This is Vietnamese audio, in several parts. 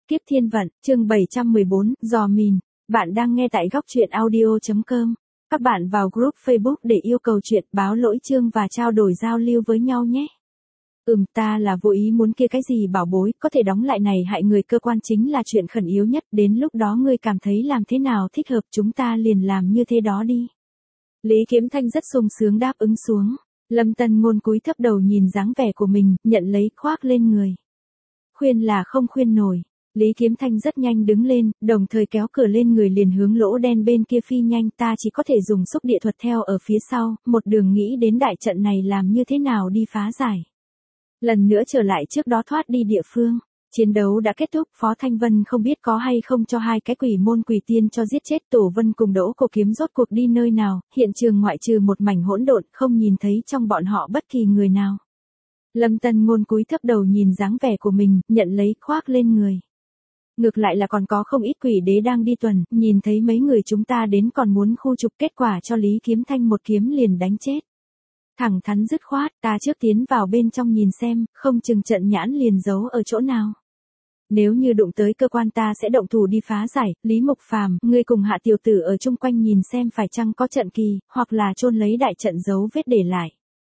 Kiếp thiên vận, chương 714, Giò Mìn. Bạn đang nghe tại góc truyện audio.com. Các bạn vào group Facebook để yêu cầu chuyện, báo lỗi chương và trao đổi giao lưu với nhau nhé. Ta là vô ý muốn kia cái gì bảo bối, có thể đóng lại này hại người cơ quan chính là chuyện khẩn yếu nhất, đến lúc đó ngươi cảm thấy làm thế nào thích hợp chúng ta liền làm như thế đó đi. Lý Kiếm Thanh rất sung sướng đáp ứng xuống. Lâm Tân Ngôn cúi thấp đầu nhìn dáng vẻ của mình, nhận lấy khoác lên người. Khuyên là không khuyên nổi. Lý Kiếm Thanh rất nhanh đứng lên, đồng thời kéo cửa lên người liền hướng lỗ đen bên kia phi nhanh, ta chỉ có thể dùng xúc địa thuật theo ở phía sau, một đường nghĩ đến đại trận này làm như thế nào đi phá giải. Lần nữa trở lại trước đó thoát đi địa phương. Chiến đấu đã kết thúc, Phó Thanh Vân không biết có hay không cho hai cái quỷ môn quỷ tiên cho giết chết. Tổ Vân cùng Đỗ Cổ Kiếm rốt cuộc đi nơi nào, hiện trường ngoại trừ một mảnh hỗn độn, không nhìn thấy trong bọn họ bất kỳ người nào. Lâm Tân Ngôn cúi thấp đầu nhìn dáng vẻ của mình, nhận lấy khoác lên người. Ngược lại là còn có không ít quỷ đế đang đi tuần, nhìn thấy mấy người chúng ta đến còn muốn khu trục, kết quả cho Lý Kiếm Thanh một kiếm liền đánh chết. Thẳng thắn dứt khoát, ta trước tiến vào bên trong nhìn xem, không chừng trận nhãn liền giấu ở chỗ nào. Nếu như đụng tới cơ quan ta sẽ động thủ đi phá giải. Lý Mục Phàm, ngươi cùng Hạ tiểu tử ở chung quanh nhìn xem phải chăng có trận kỳ, hoặc là chôn lấy đại trận dấu vết để lại.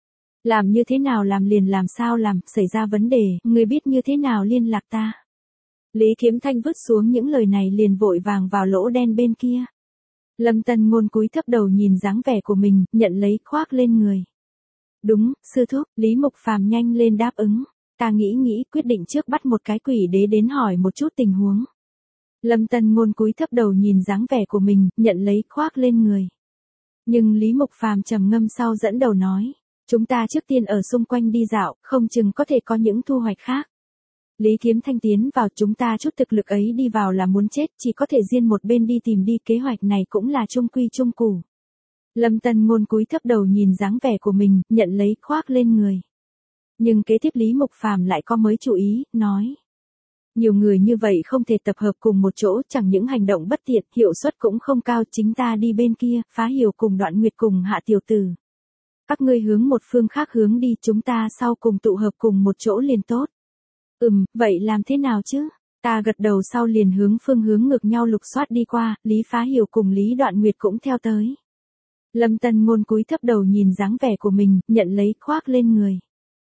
Làm như thế nào làm liền làm sao làm, xảy ra vấn đề, ngươi biết như thế nào liên lạc ta. Lý Kiếm Thanh vứt xuống những lời này liền vội vàng vào lỗ đen bên kia. Lâm Tân Ngôn cúi thấp đầu nhìn dáng vẻ của mình, nhận lấy khoác lên người. Đúng, sư thúc, Lý Mục Phàm nhanh lên đáp ứng. Ta nghĩ quyết định trước bắt một cái quỷ đế đến hỏi một chút tình huống. Lâm Tân Ngôn cúi thấp đầu nhìn dáng vẻ của mình, nhận lấy khoác lên người. Nhưng Lý Mục Phàm trầm ngâm sau dẫn đầu nói. Chúng ta trước tiên ở xung quanh đi dạo, không chừng có thể có những thu hoạch khác. Lý Kiếm Thanh tiến vào, chúng ta chút thực lực ấy đi vào là muốn chết, chỉ có thể riêng một bên đi tìm đi, kế hoạch này cũng là chung quy chung củ. Lâm Tân Ngôn cúi thấp đầu nhìn dáng vẻ của mình, nhận lấy khoác lên người. Nhưng kế tiếp Lý Mục Phàm lại có mới chú ý, nói. Nhiều người như vậy không thể tập hợp cùng một chỗ, chẳng những hành động bất tiện, hiệu suất cũng không cao, chính ta đi bên kia, Phá Hiểu cùng Đoạn Nguyệt cùng Hạ tiểu tử. Các ngươi hướng một phương khác hướng đi, chúng ta sau cùng tụ hợp cùng một chỗ liền tốt. Vậy làm thế nào chứ? Ta gật đầu sau liền hướng phương hướng ngược nhau lục soát đi qua, Lý Phá Hiểu cùng Lý Đoạn Nguyệt cũng theo tới. Lâm Tân Ngôn cúi thấp đầu nhìn dáng vẻ của mình, nhận lấy khoác lên người.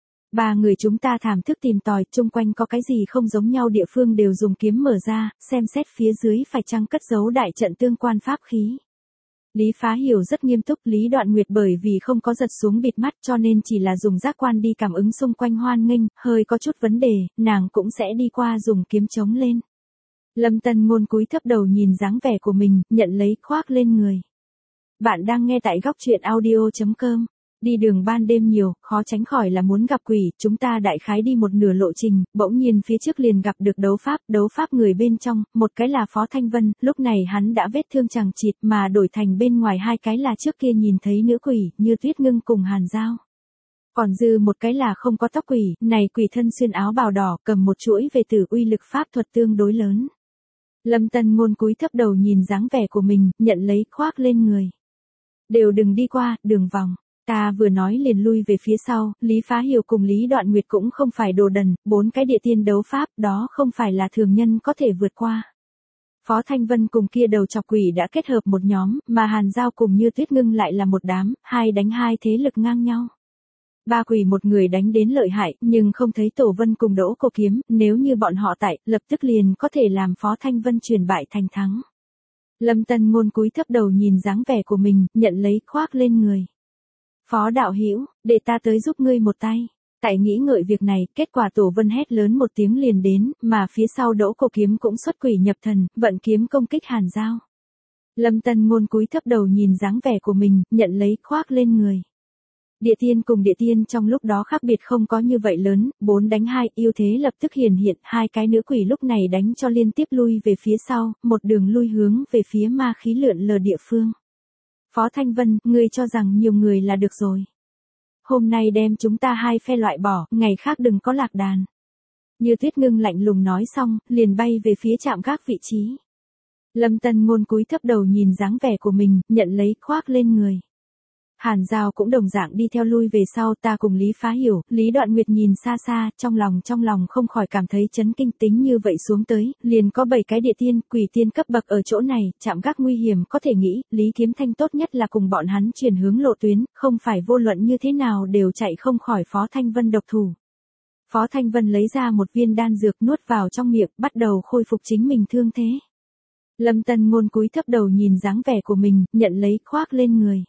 Ba người chúng ta thảm thức tìm tòi, chung quanh có cái gì không giống nhau địa phương đều dùng kiếm mở ra, xem xét phía dưới phải chăng cất giấu đại trận tương quan pháp khí. Lý Phá Hiểu rất nghiêm túc, Lý Đoạn Nguyệt bởi vì không có giật xuống bịt mắt cho nên chỉ là dùng giác quan đi cảm ứng xung quanh hoan nghênh, hơi có chút vấn đề, nàng cũng sẽ đi qua dùng kiếm chống lên. Lâm Tân Ngôn cúi thấp đầu nhìn dáng vẻ của mình, nhận lấy khoác lên người. Bạn đang nghe tại góc truyện audio.com. Đi đường ban đêm nhiều, khó tránh khỏi là muốn gặp quỷ, chúng ta đại khái đi một nửa lộ trình, bỗng nhiên phía trước liền gặp được đấu pháp người bên trong, một cái là Phó Thanh Vân, lúc này hắn đã vết thương chằng chịt mà đổi thành bên ngoài hai cái là trước kia nhìn thấy nữ quỷ, Như Tuyết Ngưng cùng Hàn Giao. Còn dư một cái là không có tóc quỷ, này quỷ thân xuyên áo bào đỏ, cầm một chuỗi về tử uy lực pháp thuật tương đối lớn. Lâm Tân Ngôn cúi thấp đầu nhìn dáng vẻ của mình, nhận lấy khoác lên người. Đều đừng đi qua, đường vòng. Ta vừa nói liền lui về phía sau, Lý Phá Hiểu cùng Lý Đoạn Nguyệt cũng không phải đồ đần, 4 cái địa tiên đấu pháp đó không phải là thường nhân có thể vượt qua. Phó Thanh Vân cùng kia đầu chọc quỷ đã kết hợp một nhóm, mà Hàn Giao cùng Như Tuyết Ngưng lại là một đám, hai đánh hai thế lực ngang nhau. Ba quỷ một người đánh đến lợi hại, nhưng không thấy Tổ Vân cùng Đỗ Cổ Kiếm, nếu như bọn họ tại, lập tức liền có thể làm Phó Thanh Vân chuyển bại thành thắng. Lâm Tân Ngôn cúi thấp đầu nhìn dáng vẻ của mình, nhận lấy khoác lên người. Phó đạo hữu, để ta tới giúp ngươi một tay. Tại nghĩ ngợi việc này, kết quả Tổ Vân hét lớn một tiếng liền đến, mà phía sau Đỗ Cổ Kiếm cũng xuất quỷ nhập thần, vận kiếm công kích Hàn Giao. Lâm Tân Ngôn cúi thấp đầu nhìn dáng vẻ của mình, nhận lấy khoác lên người. Địa tiên cùng địa tiên trong lúc đó khác biệt không có như vậy lớn, 4 đánh 2, ưu thế lập tức hiển hiện, hai cái nữ quỷ lúc này đánh cho liên tiếp lui về phía sau, một đường lui hướng về phía ma khí lượn lờ địa phương. Phó Thanh Vân, ngươi cho rằng nhiều người là được rồi. Hôm nay đem chúng ta hai phe loại bỏ, ngày khác đừng có lạc đàn. Như Tuyết Ngưng lạnh lùng nói xong, liền bay về phía trạm gác vị trí. Lâm Tân Ngôn cúi thấp đầu nhìn dáng vẻ của mình, nhận lấy khoác lên người. Hàn Giao cũng đồng dạng đi theo lui về sau, ta cùng Lý Phá Hiểu, Lý Đoạn Nguyệt nhìn xa xa, trong lòng không khỏi cảm thấy chấn kinh, tính như vậy xuống tới, liền có 7 cái địa tiên, quỷ tiên cấp bậc ở chỗ này, chạm gác nguy hiểm, có thể nghĩ, Lý Kiếm Thanh tốt nhất là cùng bọn hắn chuyển hướng lộ tuyến, không phải vô luận như thế nào đều chạy không khỏi Phó Thanh Vân độc thủ. Phó Thanh Vân lấy ra một viên đan dược nuốt vào trong miệng, bắt đầu khôi phục chính mình thương thế. Lâm Tân Ngôn cúi thấp đầu nhìn dáng vẻ của mình, nhận lấy, khoác lên người.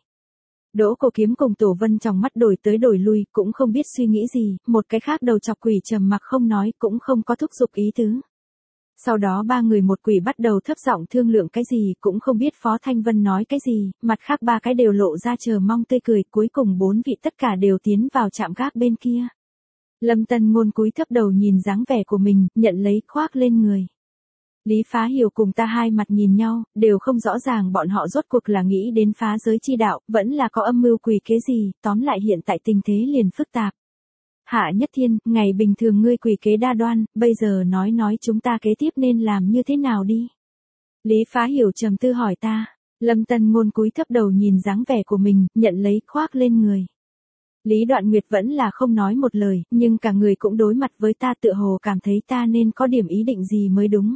Đỗ Cổ Kiếm cùng Tổ Vân trong mắt đổi tới đổi lui, cũng không biết suy nghĩ gì, một cái khác đầu chọc quỷ trầm mặc không nói, cũng không có thúc giục ý tứ. Sau đó ba người một quỷ bắt đầu thấp giọng thương lượng cái gì, cũng không biết Phó Thanh Vân nói cái gì, mặt khác ba cái đều lộ ra chờ mong tươi cười, cuối cùng 4 vị tất cả đều tiến vào trạm gác bên kia. Lâm Tân Ngôn cúi thấp đầu nhìn dáng vẻ của mình, nhận lấy, khoác lên người. Lý Phá Hiểu cùng ta hai mặt nhìn nhau, đều không rõ ràng bọn họ rốt cuộc là nghĩ đến phá giới chi đạo, vẫn là có âm mưu quỷ kế gì, tóm lại hiện tại tình thế liền phức tạp. Hạ Nhất Thiên, ngày bình thường ngươi quỷ kế đa đoan, bây giờ nói chúng ta kế tiếp nên làm như thế nào đi. Lý Phá Hiểu trầm tư hỏi ta, Lâm Tân Ngôn cúi thấp đầu nhìn dáng vẻ của mình, nhận lấy, khoác lên người. Lý Đoạn Nguyệt vẫn là không nói một lời, nhưng cả người cũng đối mặt với ta, tựa hồ cảm thấy ta nên có điểm ý định gì mới đúng.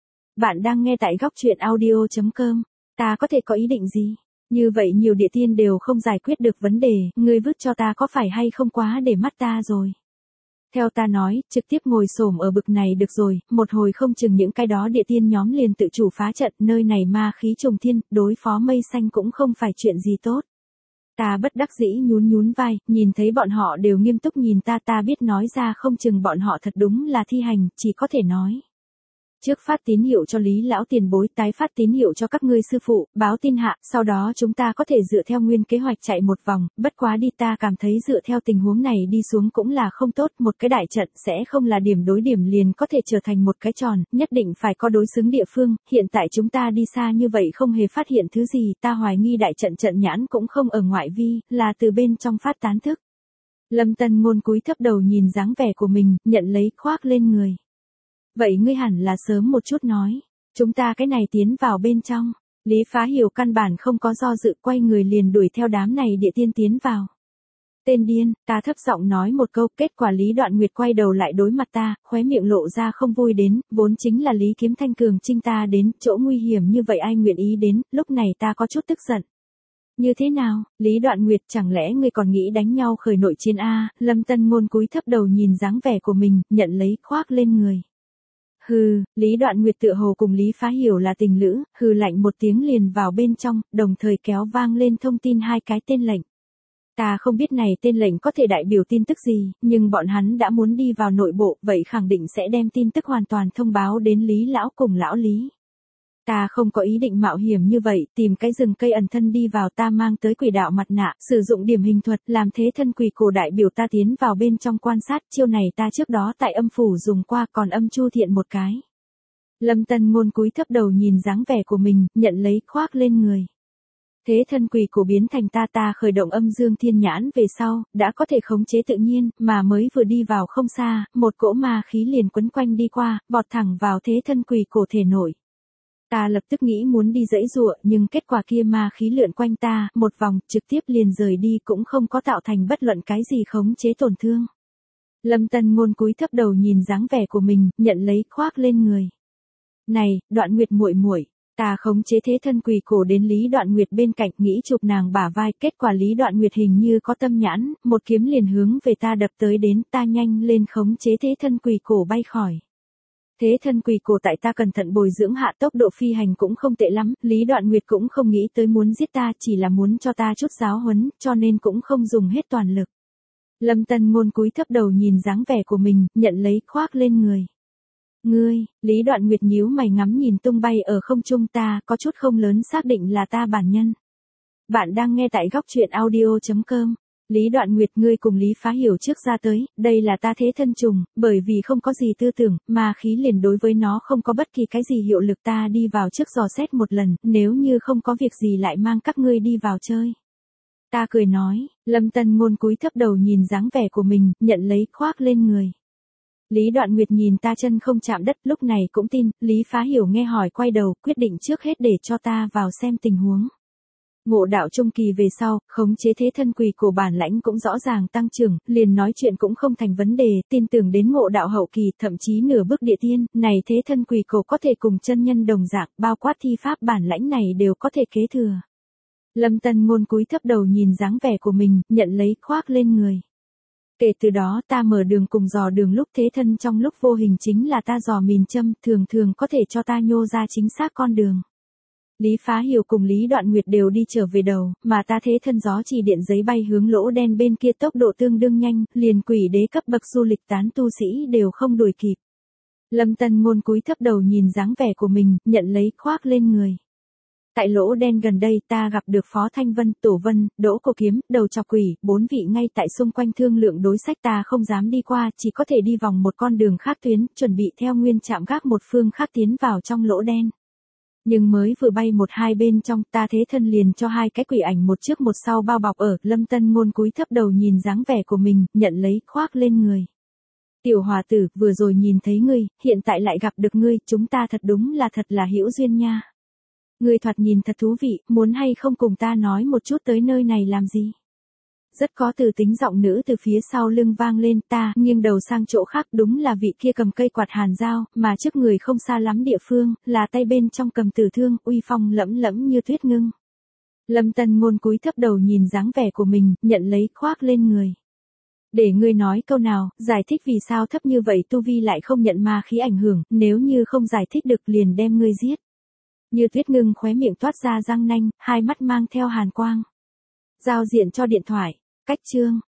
Bạn đang nghe tại góc truyện audio.com. Ta có thể có ý định gì? Như vậy nhiều địa tiên đều không giải quyết được vấn đề, ngươi vứt cho ta có phải hay không quá để mắt ta rồi? Theo ta nói, trực tiếp ngồi xổm ở bực này được rồi, một hồi không chừng những cái đó địa tiên nhóm liền tự chủ phá trận, nơi này ma khí trùng thiên, đối phó mây xanh cũng không phải chuyện gì tốt. Ta bất đắc dĩ nhún vai, nhìn thấy bọn họ đều nghiêm túc nhìn ta biết nói ra không chừng bọn họ thật đúng là thi hành, chỉ có thể nói. Trước phát tín hiệu cho Lý lão tiền bối, tái phát tín hiệu cho các ngươi sư phụ, báo tin hạ, sau đó chúng ta có thể dựa theo nguyên kế hoạch chạy một vòng, bất quá đi, ta cảm thấy dựa theo tình huống này đi xuống cũng là không tốt, một cái đại trận sẽ không là điểm đối điểm liền có thể trở thành một cái tròn, nhất định phải có đối xứng địa phương, hiện tại chúng ta đi xa như vậy không hề phát hiện thứ gì, ta hoài nghi đại trận nhãn cũng không ở ngoại vi, là từ bên trong phát tán thức. Lâm Tân Ngôn cúi thấp đầu nhìn dáng vẻ của mình, nhận lấy, khoác lên người. Vậy ngươi hẳn là sớm một chút nói, chúng ta cái này tiến vào bên trong. Lý Phá Hiểu căn bản không có do dự, quay người liền đuổi theo đám này địa tiên tiến vào. Tên điên, ta thấp giọng nói một câu, kết quả Lý Đoạn Nguyệt quay đầu lại đối mặt ta, khóe miệng lộ ra không vui đến, vốn chính là Lý Kiếm Thanh cường trinh ta đến, chỗ nguy hiểm như vậy ai nguyện ý đến, lúc này ta có chút tức giận. Như thế nào, Lý Đoạn Nguyệt, chẳng lẽ ngươi còn nghĩ đánh nhau khởi nội chiến a? Lâm Tân Ngôn cúi thấp đầu nhìn dáng vẻ của mình, nhận lấy, khoác lên người. Hừ, Lý Đoạn Nguyệt tựa hồ cùng Lý Phá Hiểu là tình lữ, hừ lạnh một tiếng liền vào bên trong, đồng thời kéo vang lên thông tin hai cái tên lệnh. Ta không biết này tên lệnh có thể đại biểu tin tức gì, nhưng bọn hắn đã muốn đi vào nội bộ, vậy khẳng định sẽ đem tin tức hoàn toàn thông báo đến Lý lão cùng lão Lý. Ta không có ý định mạo hiểm như vậy, tìm cái rừng cây ẩn thân đi vào, ta mang tới quỷ đạo mặt nạ, sử dụng điểm hình thuật, làm thế thân quỷ cổ đại biểu ta tiến vào bên trong quan sát, chiêu này ta trước đó tại âm phủ dùng qua, còn âm Chu Thiện một cái. Lâm Tân Ngôn cúi thấp đầu nhìn dáng vẻ của mình, nhận lấy, khoác lên người. Thế thân quỷ cổ biến thành ta khởi động âm dương thiên nhãn về sau, đã có thể khống chế tự nhiên, mà mới vừa đi vào không xa, một cỗ ma khí liền quấn quanh đi qua, vọt thẳng vào thế thân quỷ cổ thể nội. Ta lập tức nghĩ muốn đi dãy dụa, nhưng kết quả kia ma khí lượn quanh ta, một vòng, trực tiếp liền rời đi, cũng không có tạo thành bất luận cái gì khống chế tổn thương. Lâm Tân Ngôn cúi thấp đầu nhìn dáng vẻ của mình, nhận lấy, khoác lên người. Này, Đoạn Nguyệt muội muội, ta khống chế thế thân quỷ cổ đến Lý Đoạn Nguyệt bên cạnh, nghĩ chụp nàng bả vai, kết quả Lý Đoạn Nguyệt hình như có tâm nhãn, một kiếm liền hướng về ta đập tới đến, ta nhanh lên khống chế thế thân quỷ cổ bay khỏi. Thế thân quỷ cổ tại ta cẩn thận bồi dưỡng hạ, tốc độ phi hành cũng không tệ lắm, Lý Đoạn Nguyệt cũng không nghĩ tới muốn giết ta, chỉ là muốn cho ta chút giáo huấn, cho nên cũng không dùng hết toàn lực. Lâm Tân Ngôn cúi thấp đầu nhìn dáng vẻ của mình, nhận lấy, khoác lên người. Ngươi, Lý Đoạn Nguyệt nhíu mày ngắm nhìn tung bay ở không trung ta, có chút không lớn xác định là ta bản nhân. Bạn đang nghe tại góc truyện audio.com. Lý Đoạn Nguyệt, ngươi cùng Lý Phá Hiểu trước ra tới, đây là ta thế thân trùng, bởi vì không có gì tư tưởng, mà khí liền đối với nó không có bất kỳ cái gì hiệu lực, ta đi vào trước dò xét một lần, nếu như không có việc gì lại mang các ngươi đi vào chơi. Ta cười nói, Lâm Tân Ngôn cúi thấp đầu nhìn dáng vẻ của mình, nhận lấy, khoác lên người. Lý Đoạn Nguyệt nhìn ta chân không chạm đất, lúc này cũng tin, Lý Phá Hiểu nghe hỏi quay đầu, quyết định trước hết để cho ta vào xem tình huống. Ngộ đạo trung kỳ về sau, khống chế thế thân quỷ cổ bản lãnh cũng rõ ràng tăng trưởng, liền nói chuyện cũng không thành vấn đề, tin tưởng đến ngộ đạo hậu kỳ, thậm chí nửa bước địa tiên, này thế thân quỷ cổ có thể cùng chân nhân đồng dạng, bao quát thi pháp bản lãnh này đều có thể kế thừa. Lâm Tân Ngôn cúi thấp đầu nhìn dáng vẻ của mình, nhận lấy khoác lên người. Kể từ đó ta mở đường cùng dò đường lúc thế thân trong lúc vô hình chính là ta dò mìn châm, thường thường có thể cho ta nhô ra chính xác con đường. Lý Phá Hiểu cùng Lý Đoạn Nguyệt đều đi trở về đầu, mà ta thế thân gió chỉ điện giấy bay hướng lỗ đen bên kia tốc độ tương đương nhanh, liền quỷ đế cấp bậc du lịch tán tu sĩ đều không đuổi kịp. Lâm Tân Ngôn cúi thấp đầu nhìn dáng vẻ của mình, nhận lấy khoác lên người. Tại lỗ đen gần đây ta gặp được Phó Thanh Vân, Tổ Vân, Đỗ Cổ Kiếm, Đầu Chọc Quỷ, 4 vị ngay tại xung quanh thương lượng đối sách ta không dám đi qua, chỉ có thể đi vòng một con đường khác tuyến, chuẩn bị theo nguyên trạm gác một phương khác tiến vào trong lỗ đen. Nhưng mới vừa bay một hai bên trong ta thế thân liền cho hai cái quỷ ảnh một trước một sau bao bọc ở, Lâm Tân Ngôn cúi thấp đầu nhìn dáng vẻ của mình, nhận lấy khoác lên người. Tiểu hòa tử, vừa rồi nhìn thấy ngươi, hiện tại lại gặp được ngươi, chúng ta thật đúng là thật là hữu duyên nha. Ngươi thoạt nhìn thật thú vị, muốn hay không cùng ta nói một chút tới nơi này làm gì? Rất có từ tính giọng nữ từ phía sau lưng vang lên, ta nghiêng đầu sang chỗ khác, đúng là vị kia cầm cây quạt hàn dao, mà trước người không xa lắm địa phương, là tay bên trong cầm tử thương, uy phong lẫm lẫm như tuyết ngưng. Lâm Tân Ngôn cúi thấp đầu nhìn dáng vẻ của mình, nhận lấy khoác lên người. Để ngươi nói câu nào, giải thích vì sao thấp như vậy tu vi lại không nhận ma khí ảnh hưởng, nếu như không giải thích được liền đem ngươi giết. Như tuyết ngưng khóe miệng toát ra răng nanh, hai mắt mang theo hàn quang. Giao diện cho điện thoại, cách chương.